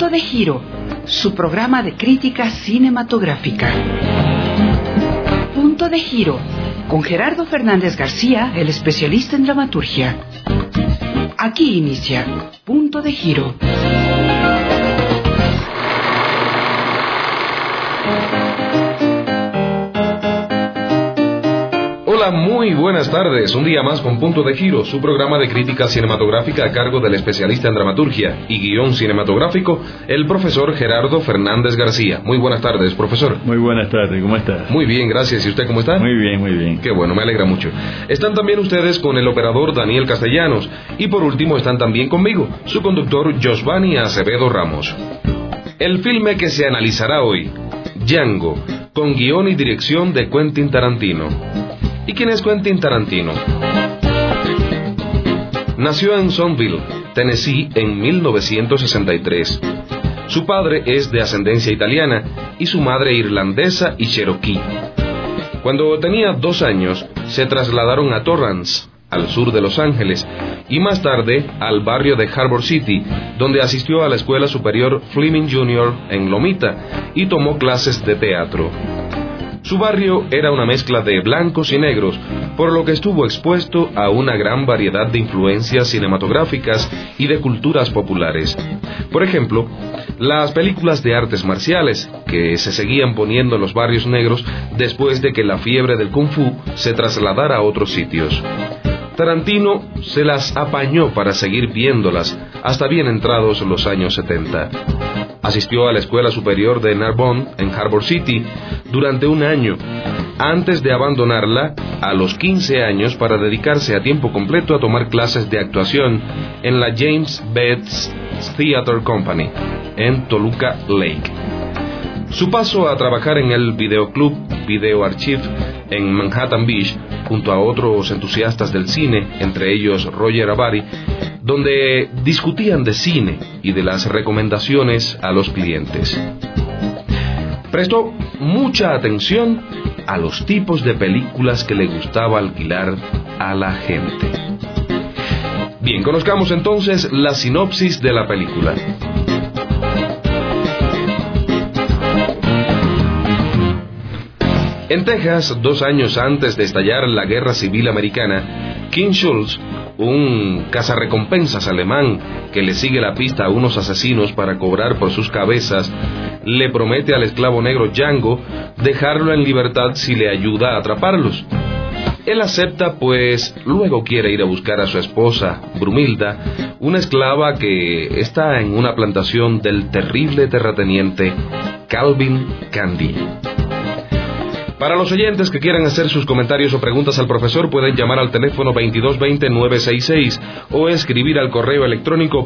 Punto de Giro, su programa de crítica cinematográfica. Punto de Giro, con Gerardo Fernández García, el especialista en dramaturgia. Aquí inicia Punto de Giro. Hola, muy buenas tardes. Un día más con Punto de Giro, su programa de crítica cinematográfica a cargo del especialista en dramaturgia y guión cinematográfico, el profesor Gerardo Fernández García. Muy buenas tardes, profesor. Muy buenas tardes, ¿cómo estás? Muy bien, gracias. ¿Y usted cómo está? Muy bien, muy bien. Qué bueno, me alegra mucho. Están también ustedes con el operador Daniel Castellanos y por último están también conmigo, su conductor Josvani Acevedo Ramos. El filme que se analizará hoy, Django, con guión y dirección de Quentin Tarantino. ¿Y quién es Quentin Tarantino? Nació en Sonville, Tennessee, en 1963. Su padre es de ascendencia italiana y su madre irlandesa y cherokee. Cuando tenía 2 años, se trasladaron a Torrance, al sur de Los Ángeles, y más tarde al barrio de Harbor City, donde asistió a la escuela superior Fleming Jr. en Lomita y tomó clases de teatro. Su barrio era una mezcla de blancos y negros, por lo que estuvo expuesto a una gran variedad de influencias cinematográficas y de culturas populares. Por ejemplo, las películas de artes marciales, que se seguían poniendo en los barrios negros después de que la fiebre del Kung Fu se trasladara a otros sitios. Tarantino se las apañó para seguir viéndolas hasta bien entrados los años 70. Asistió a la Escuela Superior de Narbonne en Harbor City durante 1 año, antes de abandonarla a los 15 años para dedicarse a tiempo completo a tomar clases de actuación en la James Betts Theatre Company, en Toluca Lake. Su paso a trabajar en el videoclub Video Archive en Manhattan Beach, junto a otros entusiastas del cine, entre ellos Roger Avary, donde discutían de cine y de las recomendaciones a los clientes. Prestó mucha atención a los tipos de películas que le gustaba alquilar a la gente. Bien, conozcamos entonces la sinopsis de la película. En Texas, 2 años antes de estallar la Guerra Civil Americana, King Schultz, un cazarrecompensas alemán que le sigue la pista a unos asesinos para cobrar por sus cabezas, le promete al esclavo negro Django dejarlo en libertad si le ayuda a atraparlos. Él acepta, pues luego quiere ir a buscar a su esposa, Brumilda, una esclava que está en una plantación del terrible terrateniente Calvin Candie. Para los oyentes que quieran hacer sus comentarios o preguntas al profesor, pueden llamar al teléfono 2220-966 o escribir al correo electrónico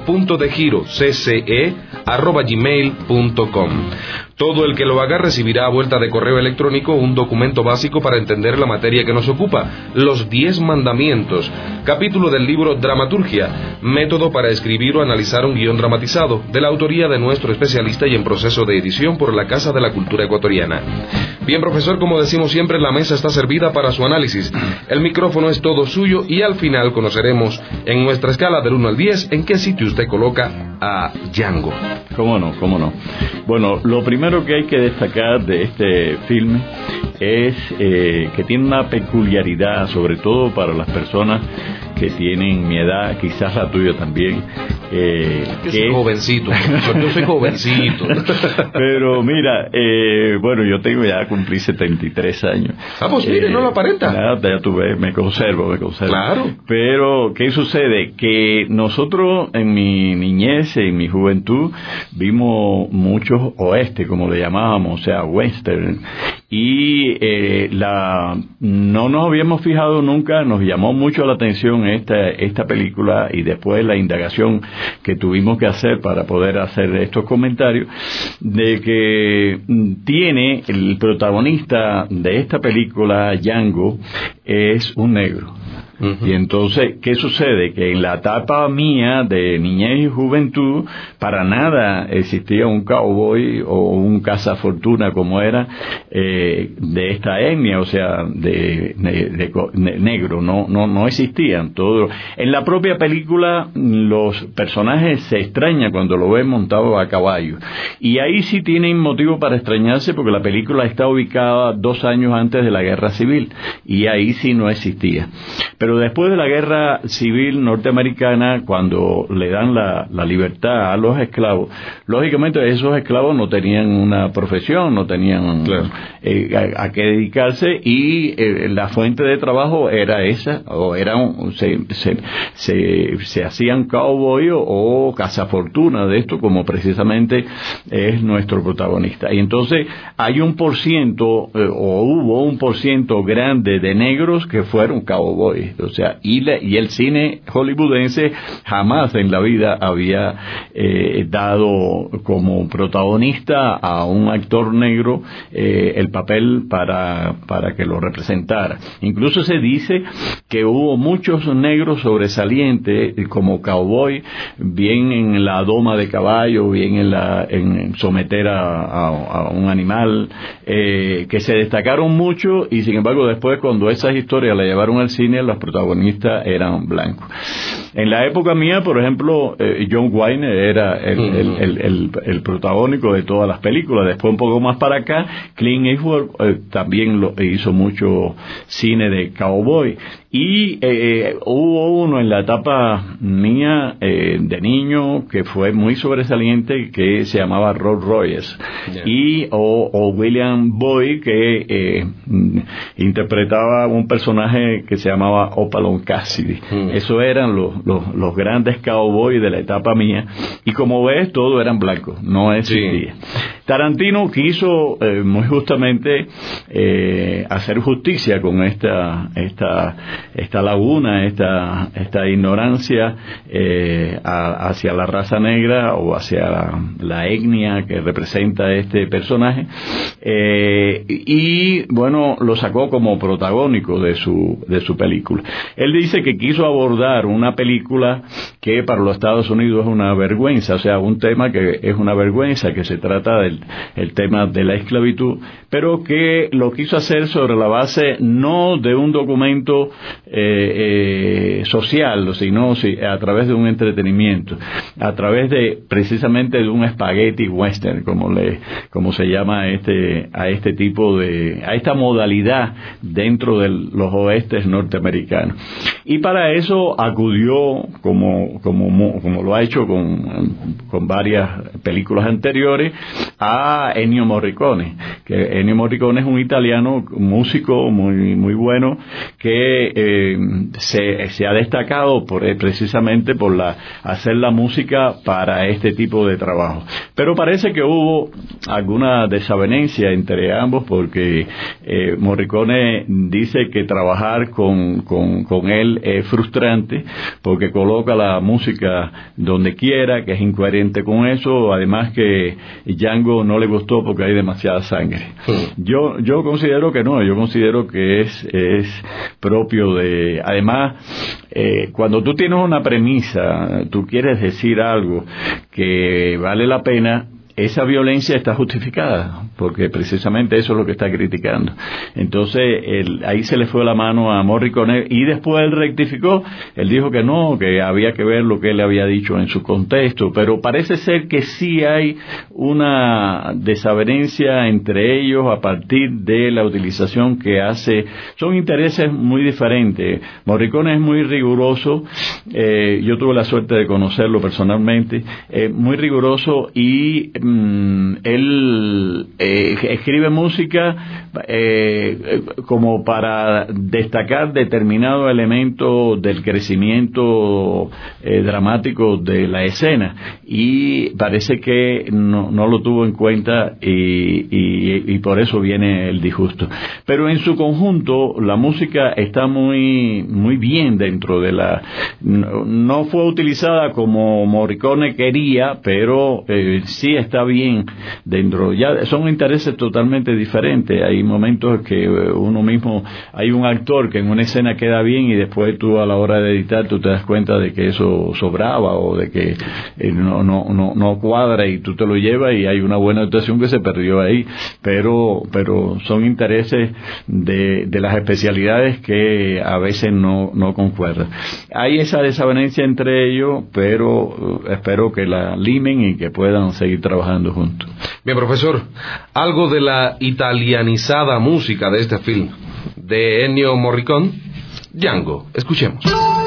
puntodegiro@gmail.com. Todo el que lo haga recibirá a vuelta de correo electrónico un documento básico para entender la materia que nos ocupa, los 10 mandamientos, capítulo del libro Dramaturgia, método para escribir o analizar un guión dramatizado, de la autoría de nuestro especialista y en proceso de edición por la Casa de la Cultura Ecuatoriana. Bien, profesor, como decimos siempre, la mesa está servida para su análisis. El micrófono es todo suyo y al final conoceremos en nuestra escala del 1 al 10 en qué sitio usted coloca a Django. ¿Cómo no? Bueno, lo primero que hay que destacar de este filme es que tiene una peculiaridad, sobre todo para las personas que tienen mi edad, quizás la tuya también. Yo soy jovencito, profesor, yo soy jovencito. Pero mira, bueno, yo cumplí 73 años. Vamos, mire, no lo aparenta. Ya tú ves, me conservo. Claro. Pero, ¿qué sucede? Que nosotros en mi niñez, en mi juventud, vimos muchos oeste, como le llamábamos, o sea, western. Y no nos habíamos fijado nunca, nos llamó mucho la atención esta película y después la indagación que tuvimos que hacer para poder hacer estos comentarios, de que tiene el protagonista de esta película, Django, es un negro. Y entonces, ¿qué sucede? Que en la etapa mía de niñez y juventud, para nada existía un cowboy o un cazafortuna como era de esta etnia, o sea, de negro, no existían. En la propia película, los personajes se extrañan cuando lo ven montado a caballo. Y ahí sí tienen motivo para extrañarse, porque la película está ubicada 2 años antes de la Guerra Civil, y ahí sí no existía. Pero después de la Guerra Civil norteamericana, cuando le dan la libertad a los esclavos, lógicamente esos esclavos no tenían una profesión, no tenían a qué dedicarse, y la fuente de trabajo era esa, o se hacían cowboy o cazafortuna de esto, como precisamente es nuestro protagonista. Y entonces hay un hubo un por ciento grande de negros que fueron cowboys, o sea, y el cine hollywoodense jamás en la vida había dado como protagonista a un actor negro el papel para que lo representara. Incluso se dice que hubo muchos negros sobresalientes como cowboy, bien en la doma de caballo, bien en someter a un animal, que se destacaron mucho, y sin embargo después, cuando esas historias la llevaron al cine, los protagonistas eran blancos. En la época mía, por ejemplo, John Wayne era el protagónico de todas las películas. Después, un poco más para acá, Clint Eastwood también hizo mucho cine de cowboy. Y hubo uno en la etapa mía de niño que fue muy sobresaliente, que se llamaba Roy Rogers, o William Boyd, que interpretaba un personaje que se llamaba Opalon Cassidy. Esos eran los grandes cowboys de la etapa mía, y como ves, todos eran blancos, no existía. Tarantino quiso muy justamente hacer justicia con esta laguna, esta ignorancia hacia la raza negra, o hacia la etnia que representa este personaje, y bueno, lo sacó como protagónico de su película. Él dice que quiso abordar una película que para los Estados Unidos es una vergüenza, o sea, un tema que es una vergüenza, que se trata del tema de la esclavitud, pero que lo quiso hacer sobre la base no de un documento social, sino a través de un entretenimiento, a través precisamente de un spaghetti western, como se llama a este tipo a esta modalidad dentro de los oestes norteamericanos. Y para eso acudió, como lo ha hecho con varias películas anteriores, a Ennio Morricone, que Ennio Morricone es un italiano, músico muy bueno, que se ha destacado precisamente por hacer la música para este tipo de trabajo. Pero parece que hubo alguna desavenencia entre ambos, porque Morricone dice que trabajar con él es frustrante, porque coloca la música donde quiera, que es incoherente con eso, además que Django no le gustó porque hay demasiada sangre. Yo considero que no, yo considero que es propio de... Además, cuando tú tienes una premisa, tú quieres decir algo que vale la pena, esa violencia está justificada, porque precisamente eso es lo que está criticando. Entonces, ahí se le fue la mano a Morricone, y después él rectificó. Él dijo que no, que había que ver lo que él había dicho en su contexto, pero parece ser que sí hay una desavenencia entre ellos a partir de la utilización que hace. Son intereses muy diferentes. Morricone es muy riguroso, yo tuve la suerte de conocerlo personalmente, muy riguroso, y él escribe música como para destacar determinado elemento del crecimiento dramático de la escena, y parece que no lo tuvo en cuenta, y por eso viene el disgusto. Pero en su conjunto la música está muy bien dentro de no fue utilizada como Morricone quería, pero sí está está bien dentro, ya son intereses totalmente diferentes. Hay momentos que uno mismo, hay un actor que en una escena queda bien y después tú a la hora de editar tú te das cuenta de que eso sobraba o de que no cuadra y tú te lo llevas y hay una buena actuación que se perdió ahí, pero son intereses de las especialidades que a veces no concuerdan. Hay esa desavenencia entre ellos, pero espero que la limen y que puedan seguir trabajando juntos. Bien, profesor, algo de la italianizada música de este film, de Ennio Morricone, Django. Escuchemos.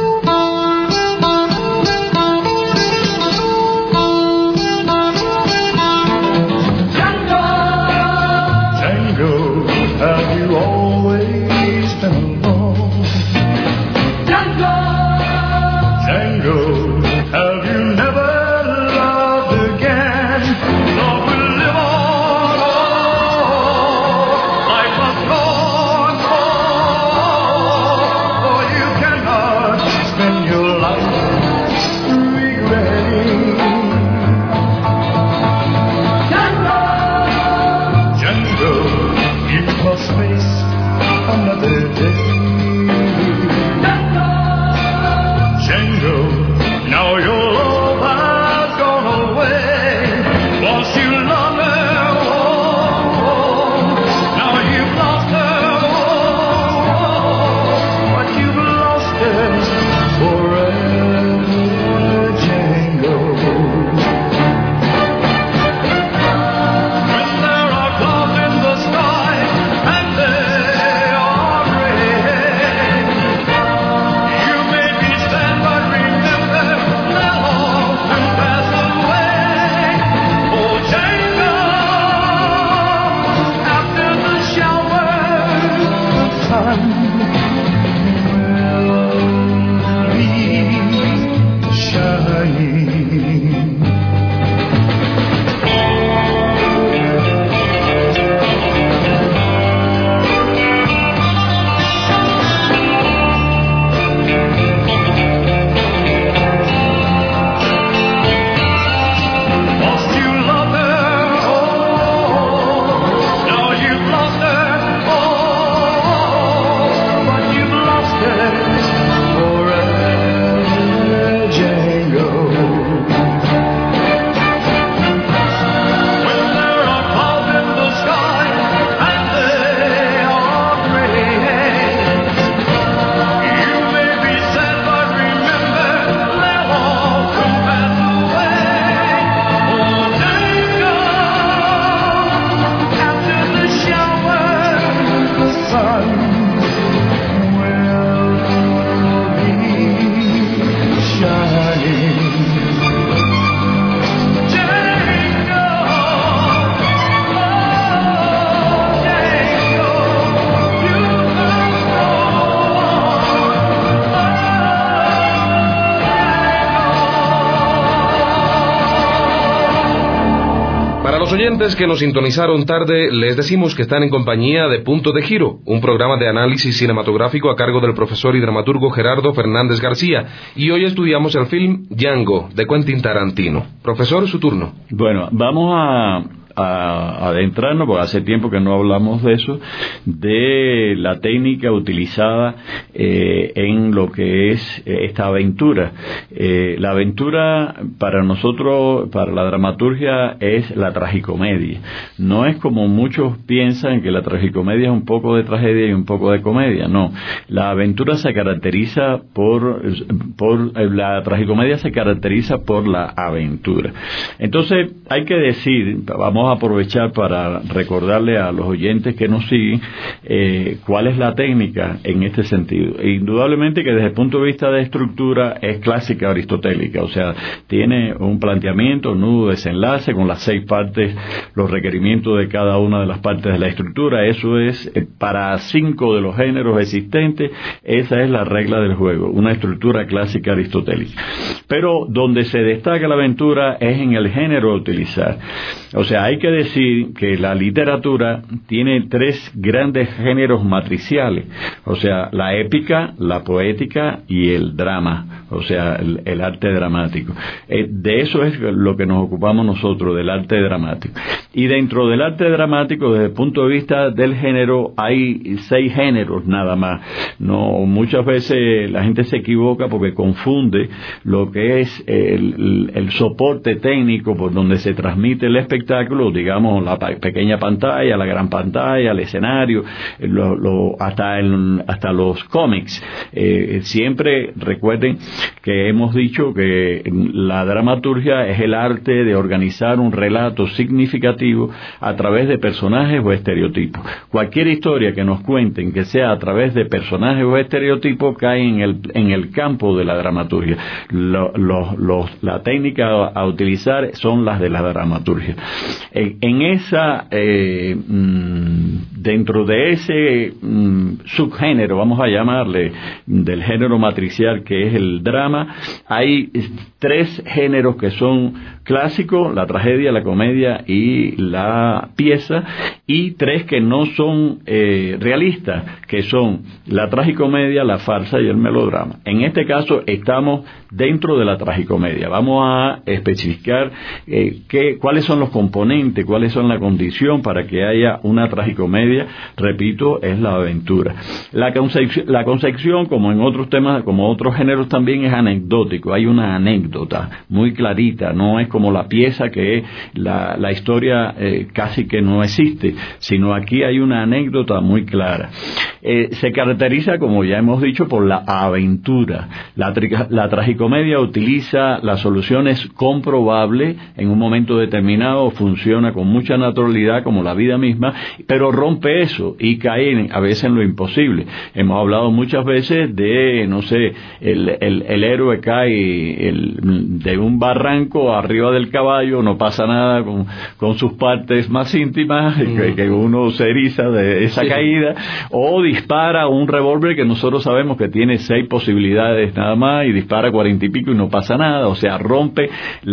Oyentes que nos sintonizaron tarde, les decimos que están en compañía de Punto de Giro, un programa de análisis cinematográfico a cargo del profesor y dramaturgo Gerardo Fernández García, y hoy estudiamos el film Django, de Quentin Tarantino. Profesor, su turno. Bueno, vamos a adentrarnos, porque hace tiempo que no hablamos de eso, de la técnica utilizada en lo que es esta aventura. La aventura para nosotros, para la dramaturgia, es la tragicomedia. No es como muchos piensan que la tragicomedia es un poco de tragedia y un poco de comedia. No, la aventura se caracteriza la tragicomedia se caracteriza por la aventura. Entonces hay que decir, vamos a aprovechar para recordarle a los oyentes que nos siguen cuál es la técnica en este sentido. Indudablemente que desde el punto de vista de estructura es clásica aristotélica, o sea, tiene un planteamiento, nudo, desenlace, con las 6 partes, los requerimientos de cada una de las partes de la estructura. Eso es para 5 de los géneros existentes, esa es la regla del juego, una estructura clásica aristotélica. Pero donde se destaca la aventura es en el género a utilizar. O sea, hay que decir que la literatura tiene 3 grandes géneros matriciales, o sea, la épica, la poética y el drama, o sea, el arte dramático. De eso es lo que nos ocupamos nosotros, del arte dramático. Y dentro del arte dramático, desde el punto de vista del género, hay 6 géneros nada más. No, muchas veces la gente se equivoca porque confunde lo que es el soporte técnico por donde se transmite el espectáculo, digamos la pequeña pantalla, la gran pantalla, el escenario, hasta los cómics. Siempre recuerden que hemos dicho que la dramaturgia es el arte de organizar un relato significativo a través de personajes o estereotipos. Cualquier historia que nos cuenten que sea a través de personajes o estereotipos cae en el campo de la dramaturgia. La técnica a utilizar son las de la dramaturgia. Dentro de ese subgénero, vamos a llamarle, del género matricial que es el drama, hay 3 géneros que son clásicos: la tragedia, la comedia y la pieza, y 3 que no son realistas, que son la tragicomedia, la farsa y el melodrama. En este caso estamos dentro de la tragicomedia. Vamos a especificar cuáles son los componentes, cuáles son la condición para que haya una tragicomedia. Repito, es la aventura. La concepción, como en otros temas, como otros géneros también, es anecdótico. Hay una anécdota muy clarita, no es como la pieza que la historia casi que no existe, sino aquí hay una anécdota muy clara. Se caracteriza, como ya hemos dicho, por la aventura. La tragicomedia utiliza las soluciones comprobables. En un momento determinado funciona con mucha naturalidad, como la vida misma, pero rompe eso y cae a veces en lo imposible. Hemos hablado muchas veces de, no sé, el héroe cae de un barranco arriba del caballo, no pasa nada con sus partes más íntimas, que uno se eriza de esa caída, o dispara un revólver que nosotros sabemos que tiene 6 posibilidades nada más, y dispara 40 y pico y no pasa nada. O sea, rompe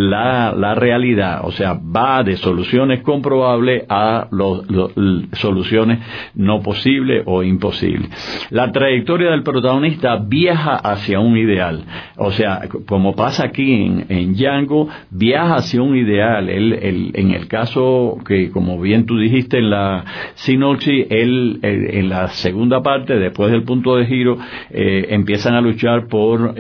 la realidad, o sea, va de soluciones comprobables a soluciones no posibles o imposibles. La trayectoria del protagonista viaja hacia un ideal, o sea, como pasa aquí en Django, viaja hacia un ideal. En el caso que, como bien tú dijiste en la sinopsis, en la segunda parte, después del punto de giro, empiezan a luchar por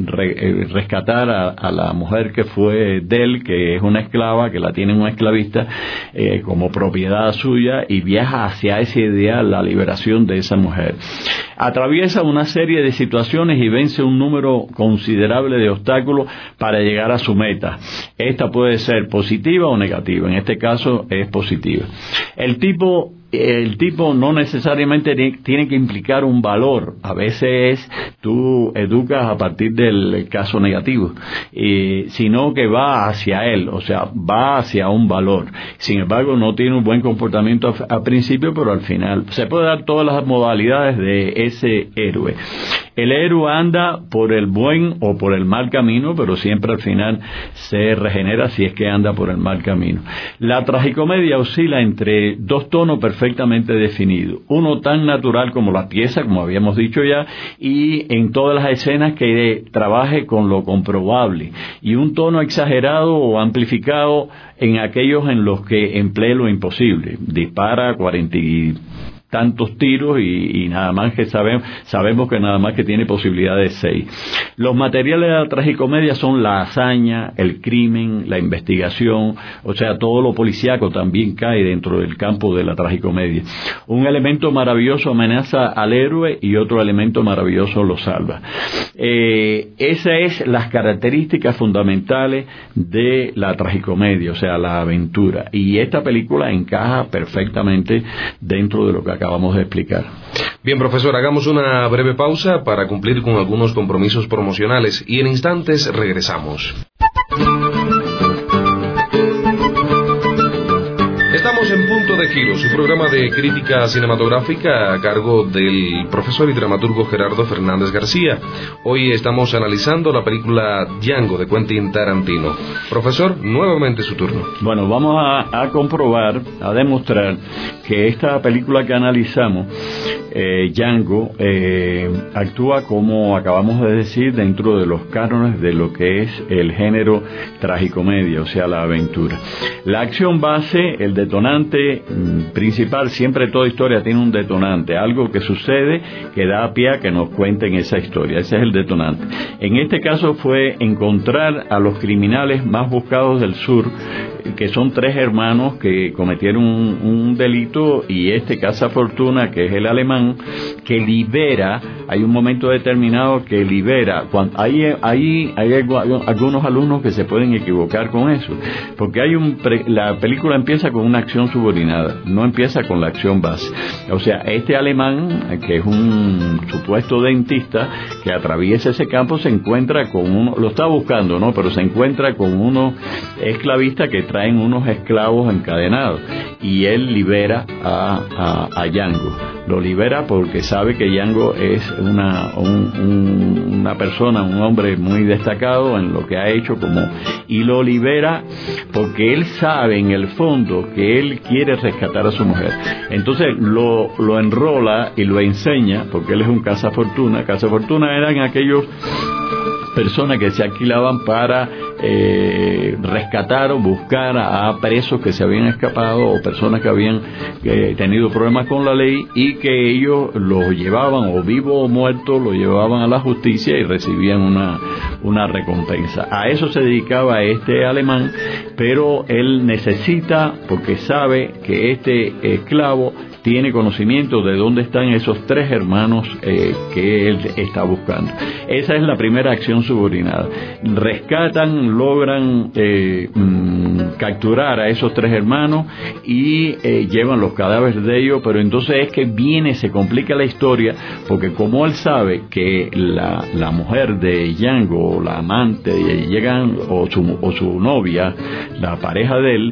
rescatar a la mujer que fue de él, que es una esclava, que la tiene un esclavista como propiedad suya, y viaja hacia ese ideal, la liberación de esa mujer. Atraviesa una serie de situaciones y vence un número considerable de obstáculos para llegar a su meta. Esta puede ser positiva o negativa. En este caso es positiva. El tipo no necesariamente tiene que implicar un valor. A veces tú educas a partir del caso negativo, sino que va hacia él, o sea, va hacia un valor. Sin embargo, no tiene un buen comportamiento al principio, pero al final se puede dar todas las modalidades de ese héroe. El héroe anda por el buen o por el mal camino, pero siempre al final se regenera si es que anda por el mal camino. La tragicomedia oscila entre 2 tonos perfectamente definidos. Uno tan natural como la pieza, como habíamos dicho ya, y en todas las escenas que trabaje con lo comprobable. Y un tono exagerado o amplificado en aquellos en los que emplee lo imposible. Dispara 40 y tantos tiros y nada más que sabemos que nada más que tiene posibilidad de 6. Los materiales de la tragicomedia son la hazaña, el crimen, la investigación, o sea, todo lo policíaco también cae dentro del campo de la tragicomedia. Un elemento maravilloso amenaza al héroe y otro elemento maravilloso lo salva. Esas es las características fundamentales de la tragicomedia, o sea, la aventura. Y esta película encaja perfectamente dentro de lo que acabamos de explicar. Bien, profesor, hagamos una breve pausa para cumplir con algunos compromisos promocionales y en instantes regresamos. Estamos en punto de Giro, su programa de crítica cinematográfica a cargo del profesor y dramaturgo Gerardo Fernández García. Hoy estamos analizando la película Django de Quentin Tarantino. Profesor, nuevamente su turno. Bueno, vamos a comprobar, a demostrar que esta película que analizamos, Django, actúa, como acabamos de decir, dentro de los cánones de lo que es el género tragicomedia, o sea, la aventura. La acción base, el detonante principal, siempre toda historia tiene un detonante, algo que sucede que da a pie a que nos cuenten esa historia. Ese es el detonante. En este caso fue encontrar a los criminales más buscados del sur, que son 3 hermanos que cometieron un delito, y este cazafortuna, que es el alemán, que libera, hay un momento determinado que libera, hay algunos alumnos que se pueden equivocar con eso, porque la película empieza con una acción subordinada, no empieza con la acción base. O sea, este alemán, que es un supuesto dentista, que atraviesa ese campo, se encuentra con uno, lo está buscando, ¿no? Pero se encuentra con unos esclavistas que traen unos esclavos encadenados, y él libera a Django. Lo libera porque sabe que Django es una persona, un hombre muy destacado en lo que ha hecho, y lo libera porque él sabe en el fondo que él quiere rescatar a su mujer. Entonces lo enrola y lo enseña, porque él es un cazafortuna. Cazafortuna eran aquellos personas que se alquilaban para rescatar o buscar a presos que se habían escapado, o personas que habían tenido problemas con la ley, y que ellos los llevaban, o vivo o muerto, los llevaban a la justicia y recibían una recompensa. A eso se dedicaba este alemán, pero él necesita, porque sabe que este esclavo tiene conocimiento de dónde están esos 3 hermanos que él está buscando. Esa es la primera acción subordinada. Rescatan, logran capturar a esos 3 hermanos y llevan los cadáveres de ellos, pero entonces es que se complica la historia, porque como él sabe que la mujer de Django, la amante, o su novia, la pareja de él,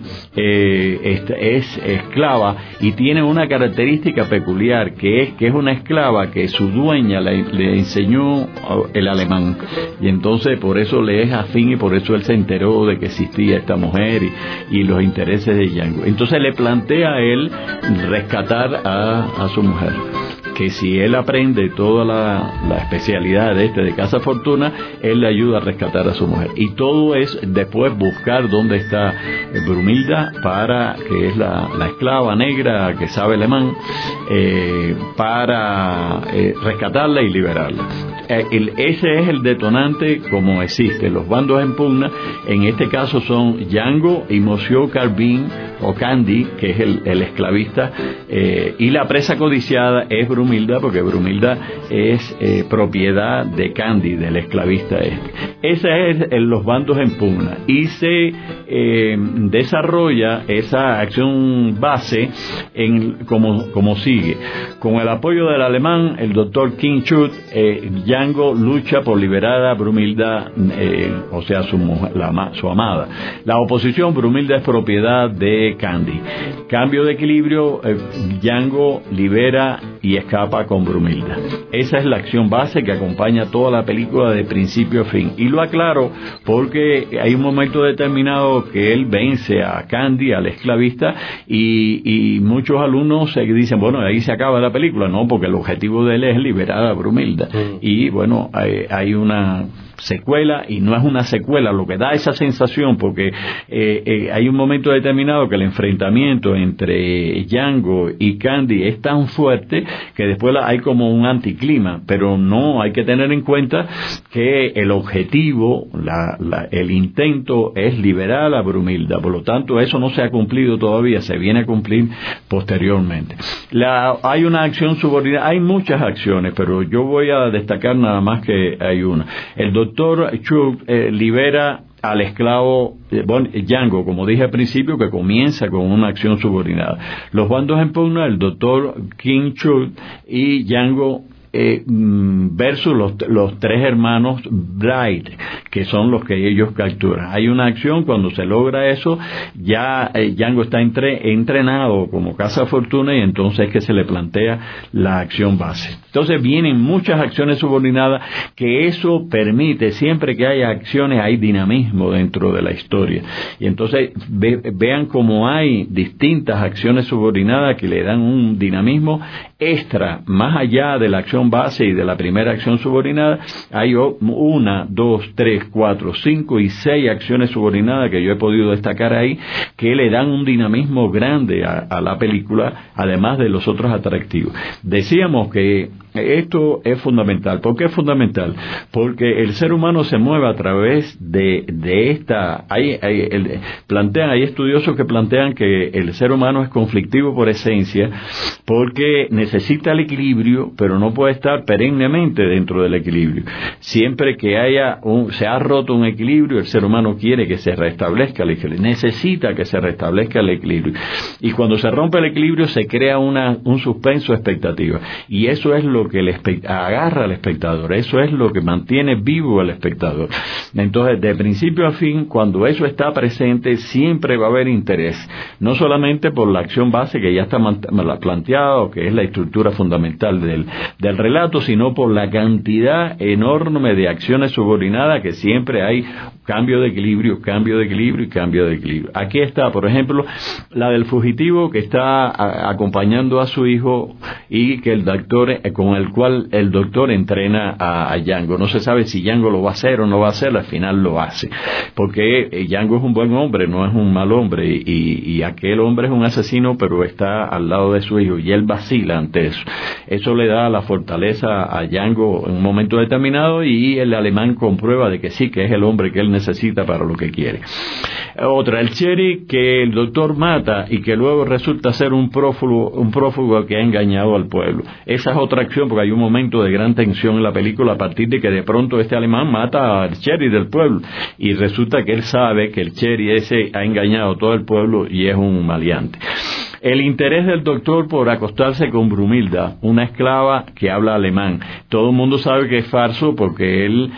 es esclava, y tiene una característica peculiar, que es una esclava que su dueña le enseñó el alemán, y entonces por eso le es afín, y por eso él se enteró de que existía esta mujer y los intereses de Django. Entonces le plantea a él rescatar a su mujer, que si él aprende toda la especialidad de cazafortuna, él le ayuda a rescatar a su mujer. Y todo es después buscar dónde está Brumilda, que es la esclava negra que sabe alemán, para rescatarla y liberarla. Ese es el detonante como existe. Los bandos en pugna, en este caso, son Django y Monsieur Carbin, o Candy, que es el esclavista, y la presa codiciada es Brumilda, porque Brumilda es propiedad de Candy, del esclavista este. Ese es los bandos en pugna, y se desarrolla esa acción base como sigue. Con el apoyo del alemán, el doctor King Chut, Django lucha por liberar a Brumilda, o sea, su mujer, su amada. La oposición, Brumilda es propiedad de Candy. Cambio de equilibrio, Django libera y escapa con Brumilda. Esa es la acción base que acompaña toda la película de principio a fin. Y lo aclaro porque hay un momento determinado que él vence a Candy, al esclavista, y muchos alumnos se dicen, bueno, ahí se acaba la película. No, porque el objetivo de él es liberar a Brumilda. Y bueno, hay una secuela, y no es una secuela, lo que da esa sensación, porque hay un momento determinado que el enfrentamiento entre Django y Candy es tan fuerte que después hay como un anticlima, pero no, hay que tener en cuenta que el objetivo, el intento es liberar a Brumilda. Por lo tanto, eso no se ha cumplido todavía, se viene a cumplir posteriormente. Hay una acción subordinada, hay muchas acciones, pero yo voy a destacar nada más que hay una. El doctor Chuk libera al esclavo Django, como dije al principio, que comienza con una acción subordinada. Los bandos en pugna, el doctor King Chut y Django versus los tres hermanos Bright, que son los que ellos capturan. Hay una acción, cuando se logra eso, ya Django está entrenado como cazafortuna, y entonces es que se le plantea la acción base. Entonces vienen muchas acciones subordinadas, que eso permite, siempre que haya acciones hay dinamismo dentro de la historia. Y entonces vean cómo hay distintas acciones subordinadas que le dan un dinamismo extra, más allá de la acción base y de la primera acción subordinada. Hay 1, 2, 3, 4, 5 y 6 acciones subordinadas que yo he podido destacar ahí, que le dan un dinamismo grande a la película, además de los otros atractivos. Decíamos que esto es fundamental. ¿Por qué es fundamental? Porque el ser humano se mueve a través de esta... Hay estudiosos que plantean que el ser humano es conflictivo por esencia, porque necesita el equilibrio, pero no puede estar perennemente dentro del equilibrio. Siempre que se ha roto un equilibrio, el ser humano quiere que se restablezca el equilibrio, necesita que se restablezca el equilibrio. Y cuando se rompe el equilibrio, se crea un suspenso expectativa. Y eso es lo que agarra al espectador, eso es lo que mantiene vivo al espectador. Entonces, de principio a fin, cuando eso está presente, siempre va a haber interés, no solamente por la acción base que ya está planteada, que es la estructura fundamental del relato, sino por la cantidad enorme de acciones subordinadas que siempre hay cambio de equilibrio, cambio de equilibrio y cambio de equilibrio. Aquí está, por ejemplo, la del fugitivo que está acompañando a su hijo y que el doctor, con el cual el doctor entrena a Django. No se sabe si Django lo va a hacer o no va a hacer, al final lo hace, porque Django es un buen hombre, no es un mal hombre, y aquel hombre es un asesino, pero está al lado de su hijo y él vacila ante eso. Eso le da la fortaleza a Django en un momento determinado, y el alemán comprueba de que sí, que es el hombre que él necesita para lo que quiere. Otra, el sheriff que el doctor mata y que luego resulta ser un prófugo que ha engañado al pueblo. Esa es otra acción, porque hay un momento de gran tensión en la película a partir de que de pronto este alemán mata al sheriff del pueblo, y resulta que él sabe que el sheriff ese ha engañado a todo el pueblo y es un maleante. El interés del doctor por acostarse con Brumilda, una esclava que habla alemán. Todo el mundo sabe que es falso, porque él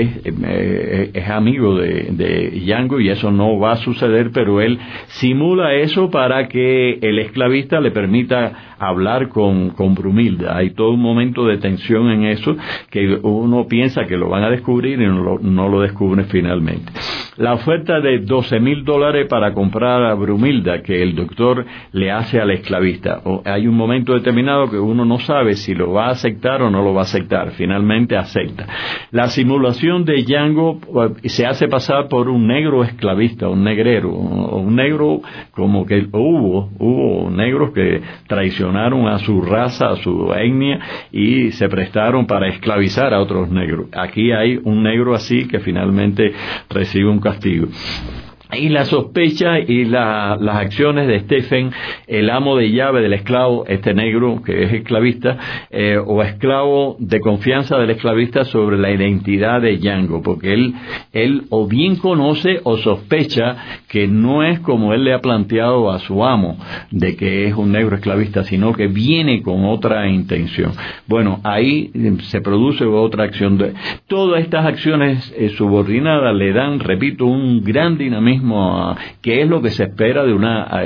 es amigo de Django y eso no va a suceder, pero él simula eso para que el esclavista le permita hablar con Brumilda. Hay todo un momento de tensión en eso, que uno piensa que lo van a descubrir y no lo descubren finalmente. La oferta de $12,000 para comprar a Brumilda que el doctor le hace al esclavista. Hay un momento determinado que uno no sabe si lo va a aceptar o no lo va a aceptar. Finalmente acepta. La simulación de Django se hace pasar por un negro esclavista, un negrero, un negro, como que hubo negros que traicionaron a su raza, a su etnia, y se prestaron para esclavizar a otros negros. Aquí hay un negro así que finalmente recibe un castigo. Y la sospecha y las acciones de Stephen, el amo de llave del esclavo, este negro que es esclavista, o esclavo de confianza del esclavista, sobre la identidad de Django, porque él o bien conoce o sospecha que no es como él le ha planteado a su amo, de que es un negro esclavista, sino que viene con otra intención. Bueno, ahí se produce otra acción. Todas estas acciones subordinadas le dan, repito, un gran dinamismo, que es lo que se espera de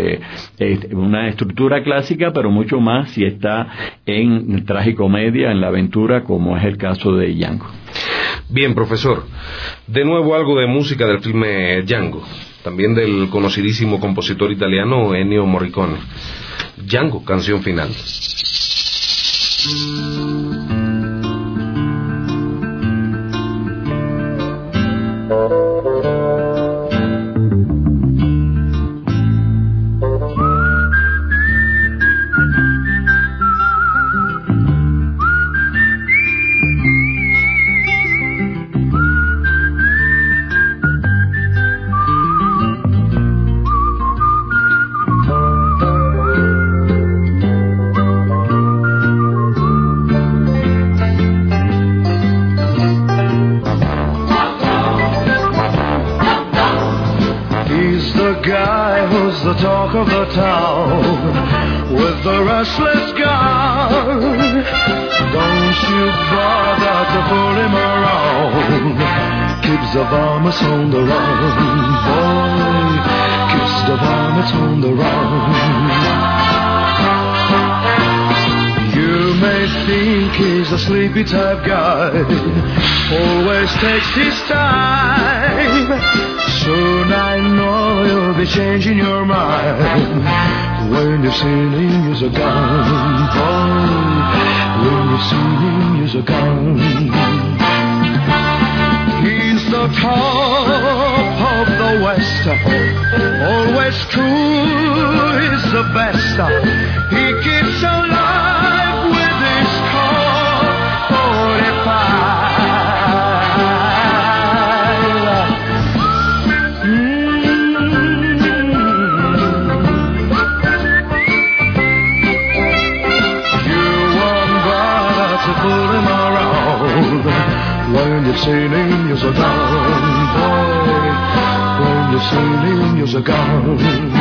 una estructura clásica, pero mucho más si está en tragicomedia, en la aventura, como es el caso de Django. Bien, profesor. De nuevo algo de música del filme Django, también del conocidísimo compositor italiano Ennio Morricone. Django, canción final. guy was the talk of the town with the restless gun. Don't you bother to fool him around. Keeps the varmints on the run, boy. Keeps the varmints on the run. You may think he's a sleepy type guy, always takes his time. Soon I know you'll be changing your mind when you've seen him use a gun, boy. When you've seen him use a gun. He's the top of the West, always true, he's the best. He keeps alive with his Colt 45. When you've seen him use a gun, boy. When you've seen him use a gun.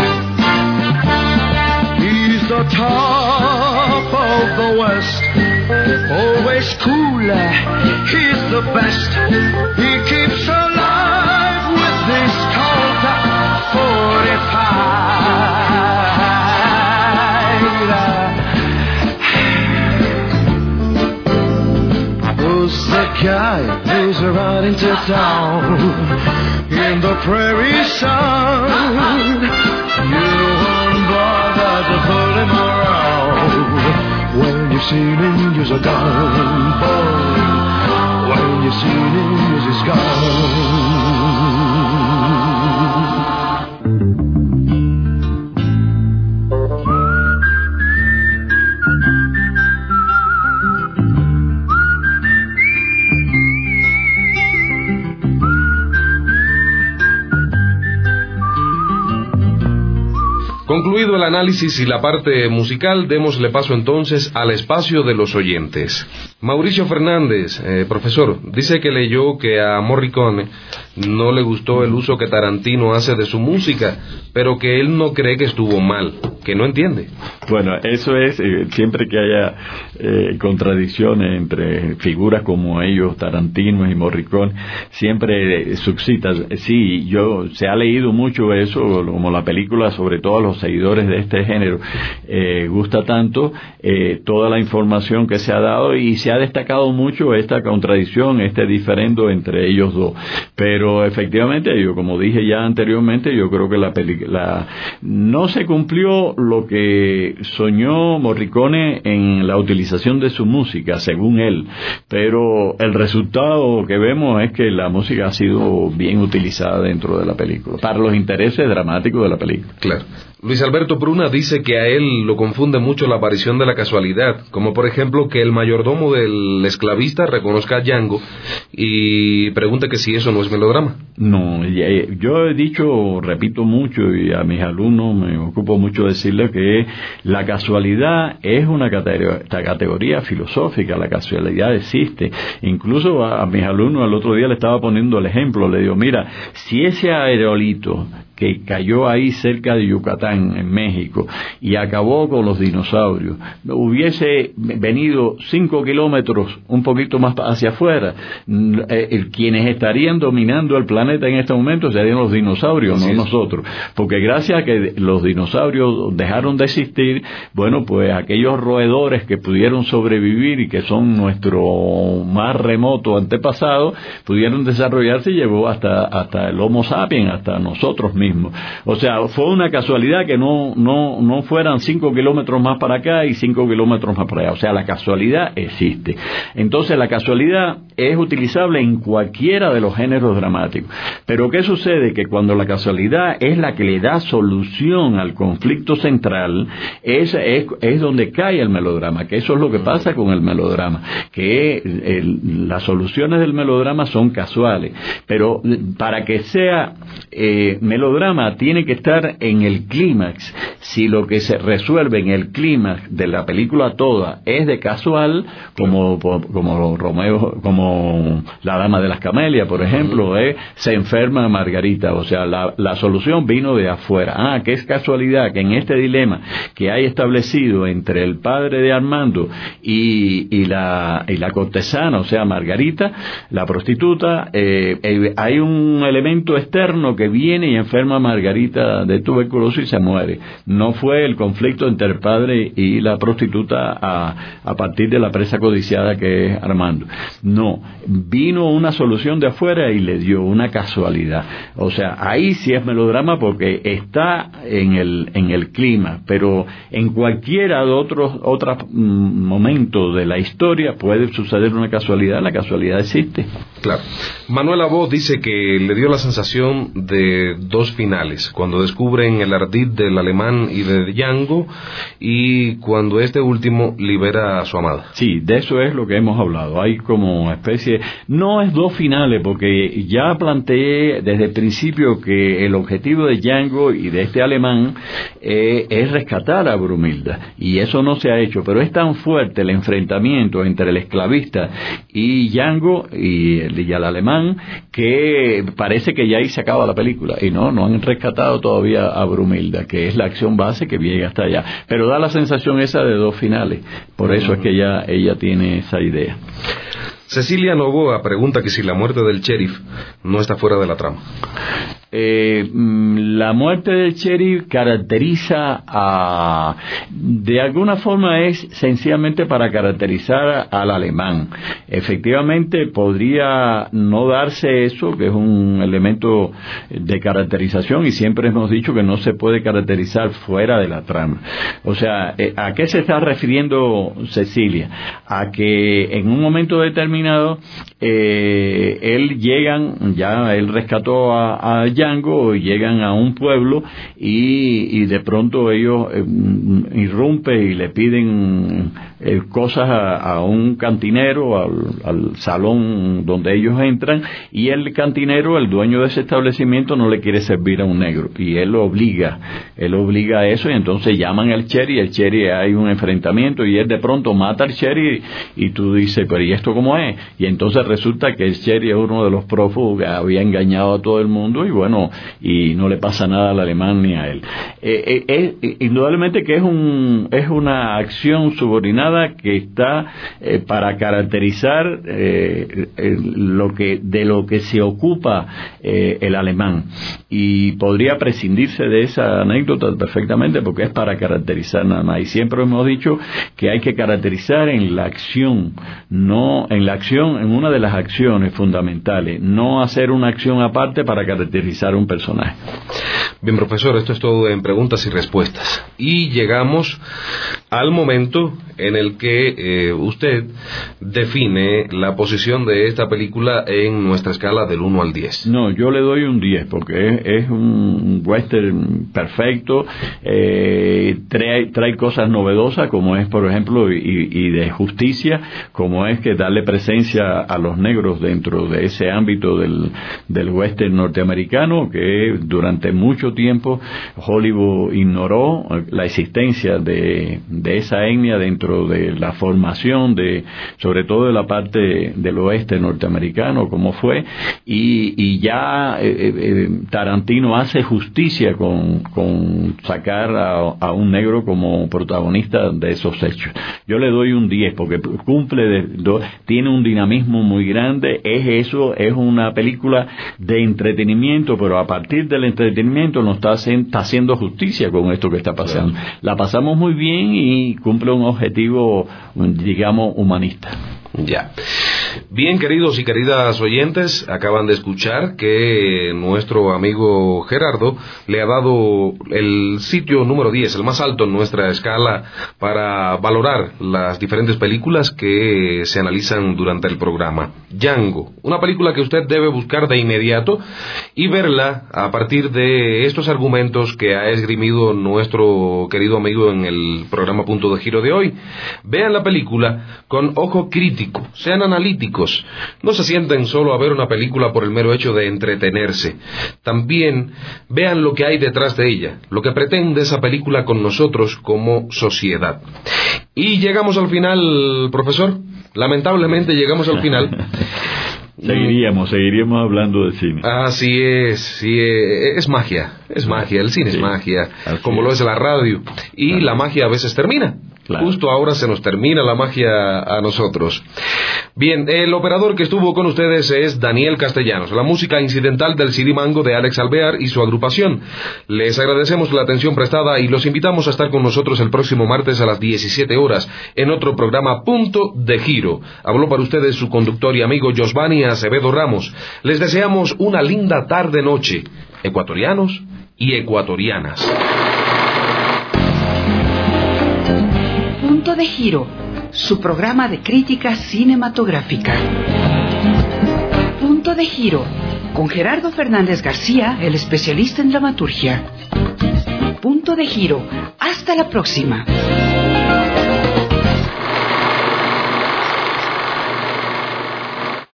He's the top of the West, always cool, he's the best. He keeps alive with this Colt 45. Who's the guy who's riding to town in the prairie sun? You won't bother to pull him around when you've seen him use a gun, boy. When you've seen him use his gun. Concluido el análisis y la parte musical, démosle paso entonces al espacio de los oyentes. Mauricio Fernández, profesor, dice que leyó que a Morricone no le gustó el uso que Tarantino hace de su música, pero que él no cree que estuvo mal, que no entiende. Bueno, eso es, siempre que haya contradicciones entre figuras como ellos, Tarantino y Morricone, siempre suscita. Sí, se ha leído mucho eso, como la película, sobre todo a los seguidores de este género, gusta tanto toda la información que se ha dado, y se ha destacado mucho esta contradicción, este diferendo entre ellos dos. Pero efectivamente, como dije ya anteriormente, yo creo que la película no se cumplió lo que soñó Morricone en la utilización de su música, según él, pero el resultado que vemos es que la música ha sido bien utilizada dentro de la película, para los intereses dramáticos de la película. Claro. Luis Alberto Pruna dice que a él lo confunde mucho la aparición de la casualidad, como por ejemplo que el mayordomo del esclavista reconozca a Django y pregunta que si eso no es melodrama. No, yo he dicho, repito mucho, y a mis alumnos me ocupo mucho decirles que la casualidad es una categoría filosófica, la casualidad existe. Incluso a mis alumnos el otro día le estaba poniendo el ejemplo, le digo, mira, si ese aerolito que cayó ahí cerca de Yucatán, en México, y acabó con los dinosaurios, hubiese venido 5 kilómetros un poquito más hacia afuera, quienes estarían dominando el planeta en este momento serían los dinosaurios, no nosotros, porque gracias a que los dinosaurios dejaron de existir, bueno, pues aquellos roedores que pudieron sobrevivir y que son nuestro más remoto antepasado, pudieron desarrollarse y llegó hasta el Homo sapiens, hasta nosotros mismos. O sea, fue una casualidad que no fueran 5 kilómetros más para acá y 5 kilómetros más para allá. O sea, la casualidad existe. Entonces, la casualidad es utilizable en cualquiera de los géneros dramáticos. Pero ¿qué sucede? Que cuando la casualidad es la que le da solución al conflicto central, es donde cae el melodrama, que eso es lo que pasa con el melodrama, que las soluciones del melodrama son casuales. Pero para que sea melodrama, melodrama tiene que estar en el clímax. Si lo que se resuelve en el clímax de la película toda es de casual, como Romeo, como La Dama de las Camelias, por ejemplo, se enferma Margarita, o sea, la solución vino de afuera. Que es casualidad que en este dilema que hay establecido entre el padre de Armando y la cortesana, o sea, Margarita, la prostituta, hay un elemento externo que viene y enferma a Margarita de tuberculosis y se muere. No fue el conflicto entre el padre y la prostituta a partir de la presa codiciada que es Armando. No, vino una solución de afuera y le dio una casualidad. O sea, ahí sí es melodrama porque está en el clima, pero en cualquiera de otros momentos de la historia puede suceder una casualidad. La casualidad existe. Claro. Manuel Abó dice que le dio la sensación de dos finales, cuando descubren el ardid del alemán y de Django, y cuando este último libera a su amada. Sí, de eso es lo que hemos hablado. Hay como especie, no es dos finales, porque ya planteé desde el principio que el objetivo de Django y de este alemán es rescatar a Brumilda, y eso no se ha hecho, pero es tan fuerte el enfrentamiento entre el esclavista y Django y el alemán que parece que ya ahí se acaba la película, y no han rescatado todavía a Brumilda, que es la acción base que llega hasta allá, pero da la sensación esa de dos finales, por eso es que ella tiene esa idea. Cecilia Novoa pregunta que si la muerte del sheriff no está fuera de la trama. La muerte del sheriff caracteriza de alguna forma es sencillamente para caracterizar al alemán. Efectivamente podría no darse eso, que es un elemento de caracterización, y siempre hemos dicho que no se puede caracterizar fuera de la trama. O sea, ¿a qué se está refiriendo Cecilia? A que en un momento determinado él rescató a Django, y llegan a un pueblo y de pronto ellos irrumpen y le piden cosas a un cantinero, al salón donde ellos entran, y el cantinero, el dueño de ese establecimiento, no le quiere servir a un negro, y él obliga a eso, y entonces llaman al sheriff, y el sheriff, hay un enfrentamiento, y él de pronto mata al sheriff, y tú dices, pero ¿y esto cómo es? Y entonces resulta que el sheriff es uno de los prófugos que había engañado a todo el mundo, y bueno, y no le pasa nada al alemán ni a él. Indudablemente que es una acción subordinada que está para caracterizar de lo que se ocupa el alemán, y podría prescindirse de esa anécdota perfectamente porque es para caracterizar nada más, y siempre hemos dicho que hay que caracterizar en la acción, en una de las acciones fundamentales, no hacer una acción aparte para caracterizar un personaje. Bien, profesor, esto es todo en preguntas y respuestas. Y llegamos al momento en el que usted define la posición de esta película en nuestra escala del 1 al 10. No, yo le doy un 10 porque es un western perfecto, trae cosas novedosas, como es, por ejemplo, y de justicia, como es que darle presencia a los negros dentro de ese ámbito del western norteamericano, que durante mucho tiempo Hollywood ignoró la existencia de esa etnia dentro de la formación sobre todo de la parte del oeste norteamericano, como fue, y ya Tarantino hace justicia con sacar a un negro como protagonista de esos hechos. Yo le doy un 10 porque tiene un dinamismo muy grande, es una película de entretenimiento, pero a partir del entretenimiento nos está haciendo justicia con esto que está pasando. Claro. La pasamos muy bien y cumple un objetivo, digamos, humanista. Ya. Bien, queridos y queridas oyentes, acaban de escuchar que nuestro amigo Gerardo le ha dado el sitio número 10, el más alto en nuestra escala, para valorar las diferentes películas que se analizan durante el programa. Django, una película que usted debe buscar de inmediato y verla a partir de estos argumentos que ha esgrimido nuestro querido amigo en el programa Punto de Giro de hoy. Vean la película con ojo crítico, sean analíticos, críticos. No se sienten solo a ver una película por el mero hecho de entretenerse. También vean lo que hay detrás de ella, lo que pretende esa película con nosotros como sociedad. Y llegamos al final, profesor. Lamentablemente llegamos al final. Seguiríamos hablando de cine. Así es, sí, es magia, el cine es magia, como lo es la radio, y la magia a veces termina. Claro. Justo ahora se nos termina la magia a nosotros. Bien, el operador que estuvo con ustedes es Daniel Castellanos. La música incidental del Sirimango de Alex Alvear y su agrupación. Les agradecemos la atención prestada y los invitamos a estar con nosotros el próximo martes a las 17 horas en otro programa Punto de Giro. Habló para ustedes su conductor y amigo Josvani Acevedo Ramos. Les deseamos una linda tarde-noche, ecuatorianos y ecuatorianas. Punto de Giro, su programa de crítica cinematográfica. Punto de Giro, con Gerardo Fernández García, el especialista en dramaturgia. Punto de Giro, hasta la próxima.